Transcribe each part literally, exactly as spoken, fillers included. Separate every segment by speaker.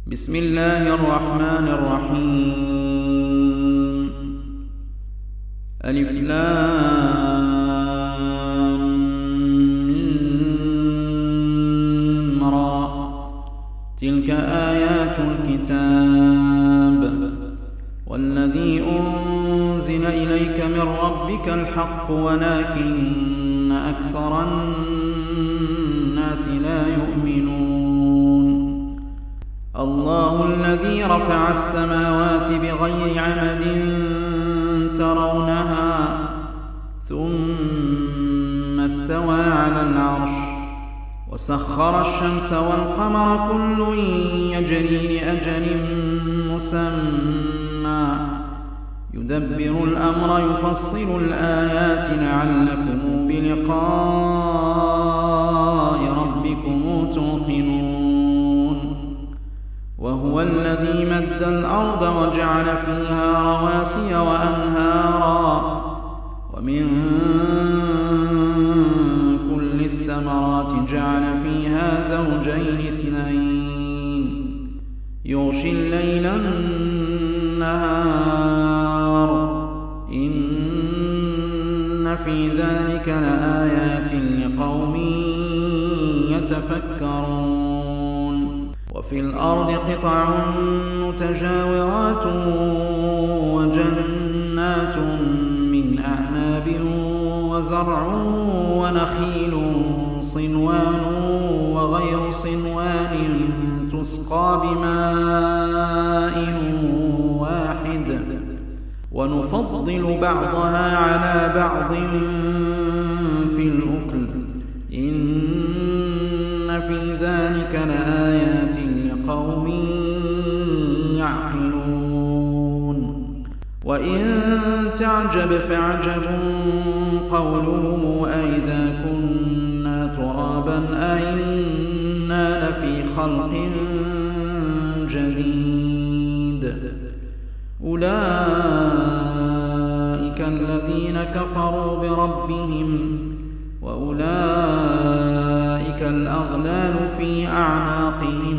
Speaker 1: بسم الله الرحمن الرحيم. ألف لام ميم را. تلك آيات الكتاب والذي أنزل إليك من ربك الحق ولكن أكثر الناس لا يؤمنون. الله الذي رفع السماوات بغير عمد ترونها ثم استوى على العرش وسخر الشمس والقمر كل يجري لأجل مسمى يدبر الأمر يفصل الآيات لعلكم بلقاء ربكم توقنون. وهو الذي مد الأرض وجعل فيها رواسي وأنهارا ومن كل الثمرات جعل فيها زوجين اثنين يغشي الليل النهار إن في ذلك لآيات لقوم يتفكرون. وفي الأرض قطع متجاورات وجنات من أعناب وزرع ونخيل صنوان وغير صنوان تسقى بماء واحد ونفضل بعضها على بعض في الأكل إن في ذلك لآيات لقوم يعقلون. وإن تعجب فعجب قولهم أئذا كنا ترابا أئنا لفي خلق جديد. أولئك الذين كفروا بربهم وأولئك الأغلال في أعناقهم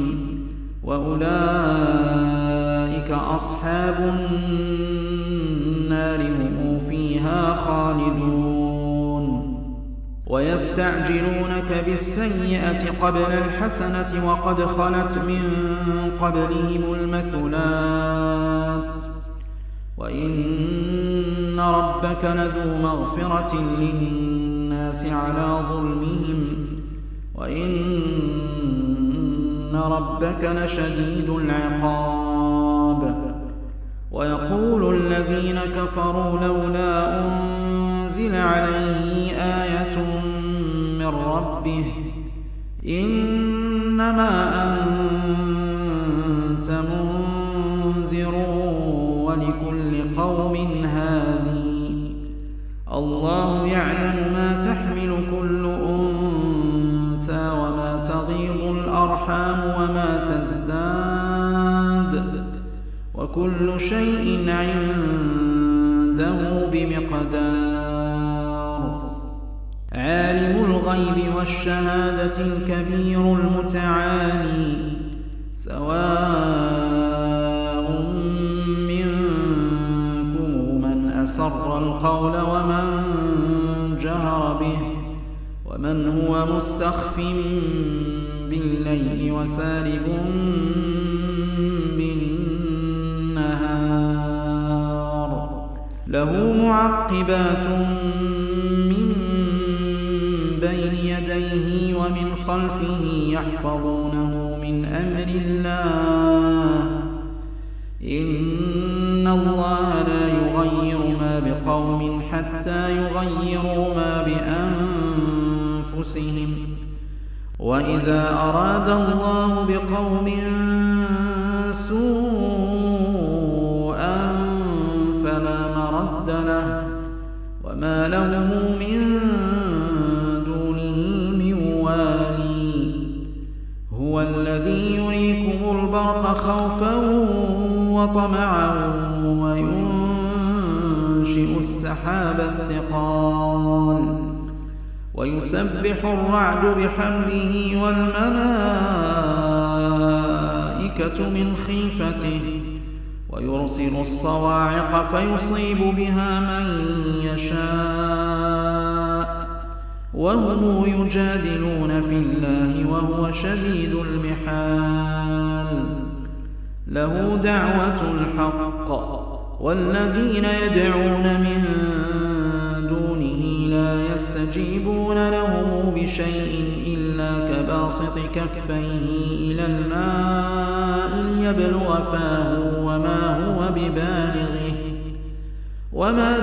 Speaker 1: وأولئك أصحاب النار هم فيها خالدون. ويستعجلونك بالسيئة قبل الحسنة وقد خلت من قبلهم المثلات وإن ربك لذو مغفرة للناس على ظلمهم وإن ربك لشديد العقاب. ويقول الذين كفروا لولا أنزل عليه آية من ربه إنما أنت منذر ولكل قوم هادي. الله يعلم ما تحمل كل أنثى وما تغيض الأرحام وما تزداد وكل شيء عنده بمقدار. عالم الغيب والشهادة الكبير المتعالي سواء منكم من أسر القول ومن جهر به ومن هو مستخف بالليل وسارب بالنهار له معقبات من بين يديه ومن خلفه يحفظونه من أمر الله إن الله لا يغير ما بقوم حتى يغيروا ما بأنفسهم وإذا أراد الله بقوم سوءا فلا مرد له وما لهم من دونه من والي. هو الذي يريكم البرق خوفا وطمعا وينشئ السحاب الثقال ويسبح الرعد بحمده والملائكة الملائكة من خيفته ويرسل الصواعق فيصيب بها من يشاء وهم يجادلون في الله وهو شديد المحال. له دعوة الحق والذين يدعون من دونه لا يستجيبون لهم بشيء إلا كباسط كفيه إلى الماء ليبلغ فاه وما هو ببالغه وما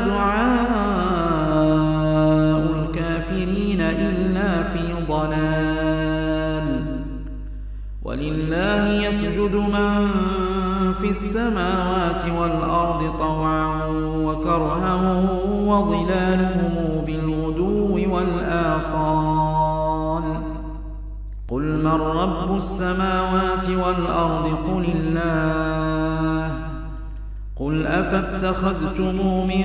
Speaker 1: دعاء الكافرين إلا في ضلال. ولله يسجد من في السماوات والأرض طوعا وكرها وظلالهم بالغدو والآصال. قل من رب السماوات والأرض قل الله. قل أفاتخذتم من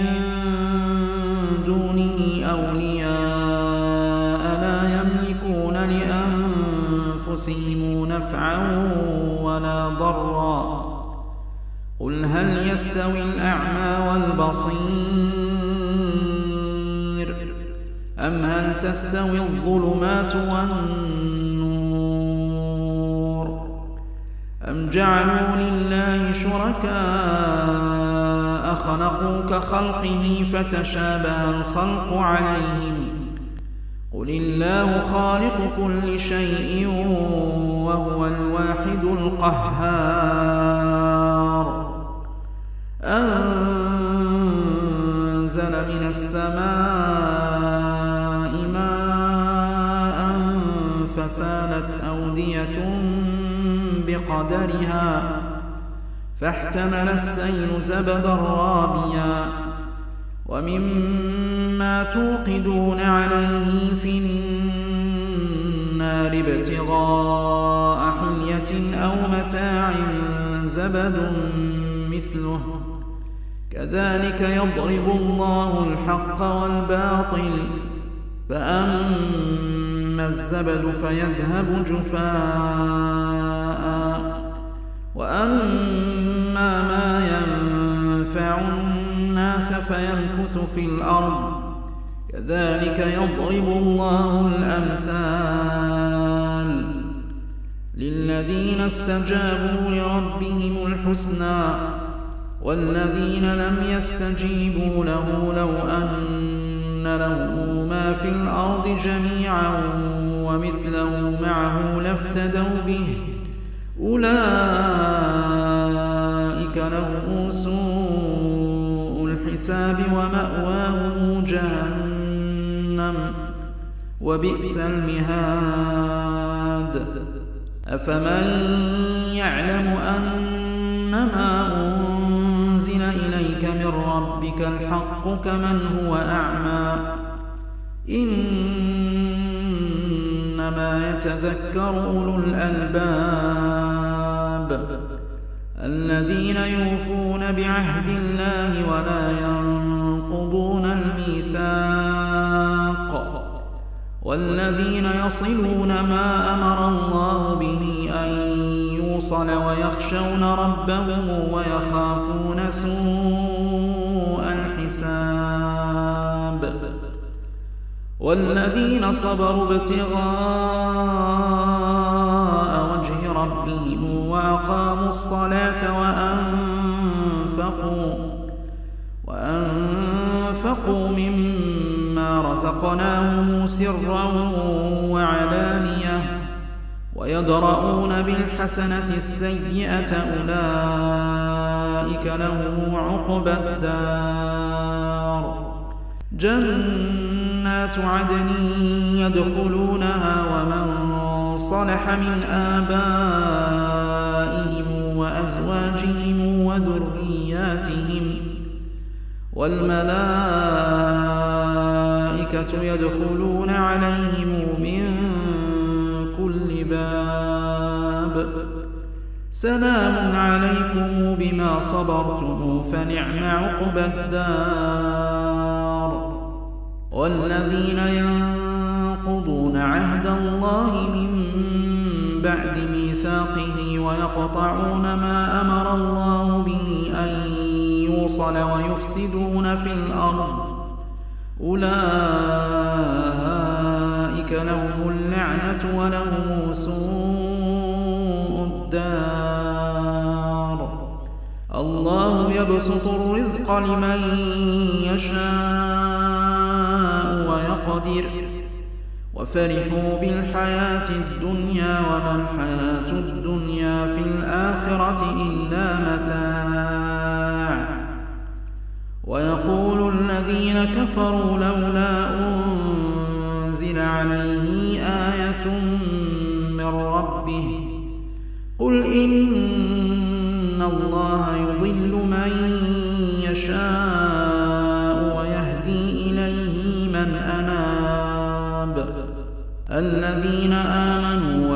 Speaker 1: دونه أولياء لا يملكون لأنفسهم نفعا ولا ضرا. قل هل يستوي الأعمى والبصير أم هل تستوي الظلمات والنور أم جعلوا لله شركاء خلقوا كخلقه فتشابه الخلق عليهم. قل الله خالق كل شيء وهو الواحد القهار. أنزل من السماء ماء فسالت أودية بقدرها فاحتمل السيل زبدا رابيا ومما توقدون عليه في النار ابتغاء حلية أو متاع زبد مثله كذلك يضرب الله الحق والباطل. فأما الزبد فيذهب جفاء وأما ما ينفع الناس فيمكث في الأرض كذلك يضرب الله الأمثال. للذين استجابوا لربهم الحسنى والذين لم يستجيبوا له لو أن له ما في الأرض جميعا ومثله معه لافتدوا به أولئك لهم سوء الحساب ومأواهم جهنم وبئس المهاد. أفمن يعلم أنما أنزل إليك من ربك الحق كمن هو أعمى إنما يتذكر أولو الألباب الذين يوفون بعهد الله ولا ينقضون الميثاق والذين يصلون ما أمر الله به أن يوصل ويخشون ربهم ويخافون سوء الحساب والذين صبروا ابتغاء وجه ربهم وأقاموا الصلاة وأنفقوا وأنفقوا مما رزقناهم سرا وعلانية ويدرؤون بالحسنة السيئة أولئك لهم عقبى الدار جنات عدن يدخلونها ومن صلح من آبائهم وأزواجهم وذرياتهم والملائكة يدخلون عليهم من كل باب سلام عليكم بما صبرتم فنعم عقبى الدار. والذين ينقضون عهد الله من بعد ميثاقه ويقطعون ويقطعون ما أمر الله به أن يوصل ويفسدون في الأرض أولئك لهم اللعنة ولهم سوء الدار. الله يبسط الرزق لمن يشاء ويقدر وفرحوا بالحياة الدنيا وما الحياة الدنيا في الآخرة إلا متاع. ويقول الذين كفروا لولا أنزل عليه آية من ربه قل إن الله يضل من يشاء ويهدي إليه من أناب. الذين آمنوا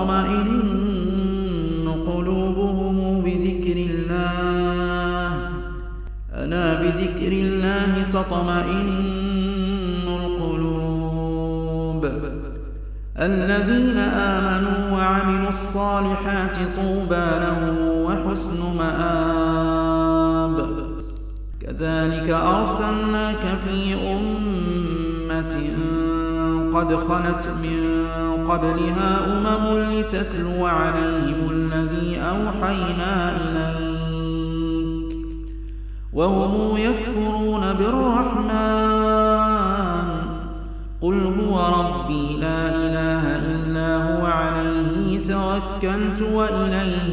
Speaker 1: وتطمئن قلوبهم بذكر الله ألا بذكر الله تطمئن القلوب. الذين آمنوا وعملوا الصالحات طوبى لهم وحسن مآب. كذلك أرسلناك في أمة قد خلت من قبلها أمم لتتلو عليهم الذي أوحينا إليك وهم يكفرون بالرحمن قل هو ربي لا إله إلا هو عليه توكلت وإليه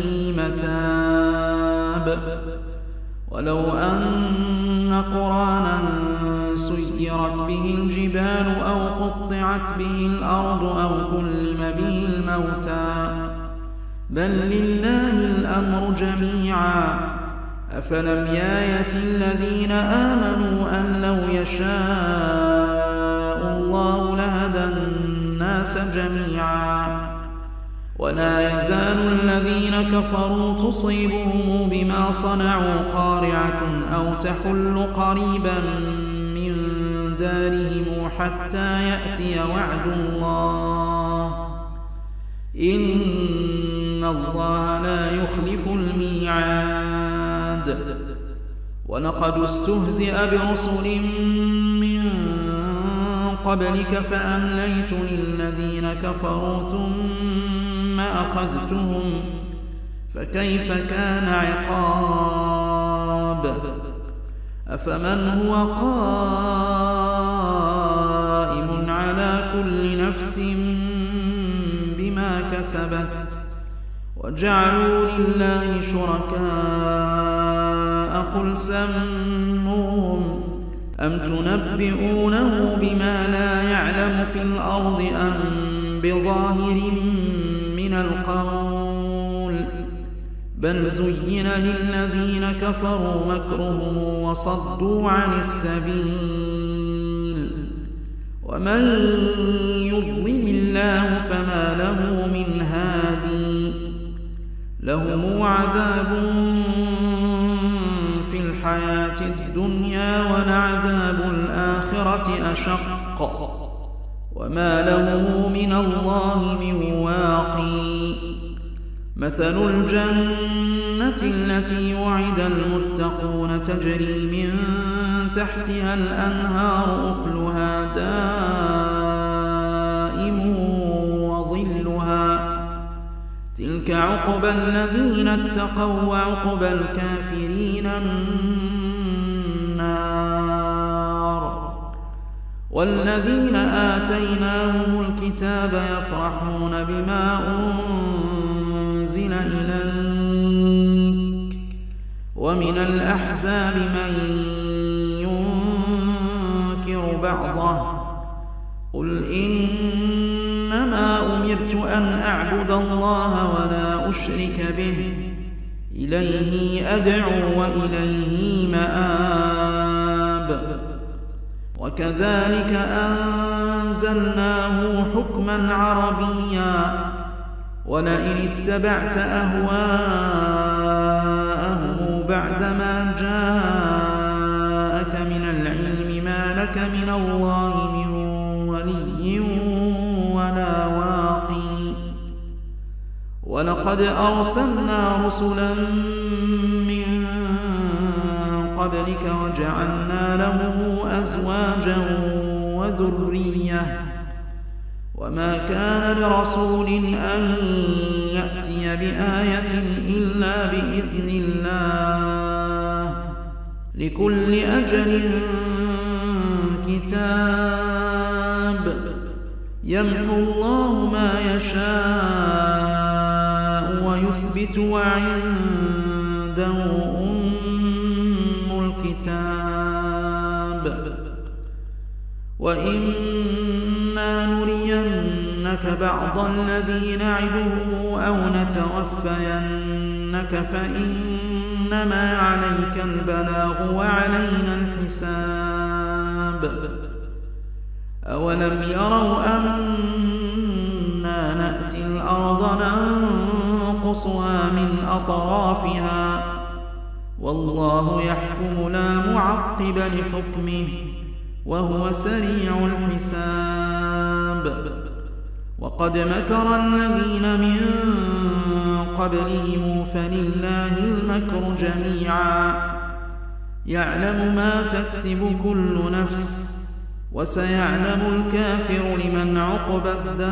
Speaker 1: متاب. ولو أن قرآنا سيرت به الجبال أو قطعت به الأرض أو كلم به الموتى بل لله الأمر جميعا أفلم ييأس الذين آمنوا أن لو يشاء الله لهدى الناس جميعا. ولا يزال الذين كفروا تصيبهم بما صنعوا قارعة أو تحل قريبا من دارهم حتى يأتي وعد الله إن الله لا يخلف الميعاد. ولقد استهزئ برسل من قبلك فأمليت للذين كفروا ثم أخذتهم فكيف كان عقاب. أفمن هو قائم على كل نفس بما كسبت وجعلوا لله شركاء قل سموهم أم تنبئونه بما لا يعلم في الأرض أم بظاهر من القول بل زين للذين كفروا مكرهم وصدوا عن السبيل ومن يضلل الله فما له من هادي لهم عذاب في الحياة الدنيا ولعذاب الآخرة أشق وما له من الله من واقي. مثل الجنة التي وعد المتقون تجري من تحتها الأنهار أكلها دائم وظلها تلك عقبى الذين اتقوا وعقبى الكافرين النار. والذين آتيناهم الكتاب يفرحون بما أنزل إليك ومن الأحزاب من ينكر بعضه قل إنما أمرت أن أعبد الله ولا أشرك به إليه أدعو وإليه مآب. وكذلك أنزلناه حكما عربيا ولئن اتبعت أهواءهم بعدما جاءك من العلم ما لك من الله من ولي ولا واقي. ولقد أرسلنا رسلا من قبلك وجعلنا لهم أزواجا وذرية وما كان لرسول أن يأتي بآية إلا بإذن الله لكل أجل كتاب يمحو الله ما يشاء ويثبت وعنده أم الكتاب وإما نرينك بعض الذي نعدهم أو نتوفينك فإنما عليك البلاغ وعلينا الحساب أولم يروا أنا نأتي الأرض ننقصها من أطرافها والله يحكم لا معقب لحكمه وهو سريع الحساب وقد مكر الذين من قبلهم فلله المكر جميعا يعلم ما تكسب كل نفس وسيعلم الكافر لمن عقبى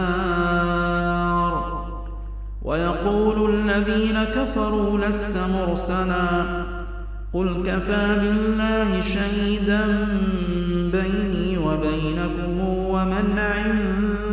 Speaker 1: الدار ويقول الذين كفروا لست مرسلا قل كفى بالله شهيدا بيني وبينكم ومن عنده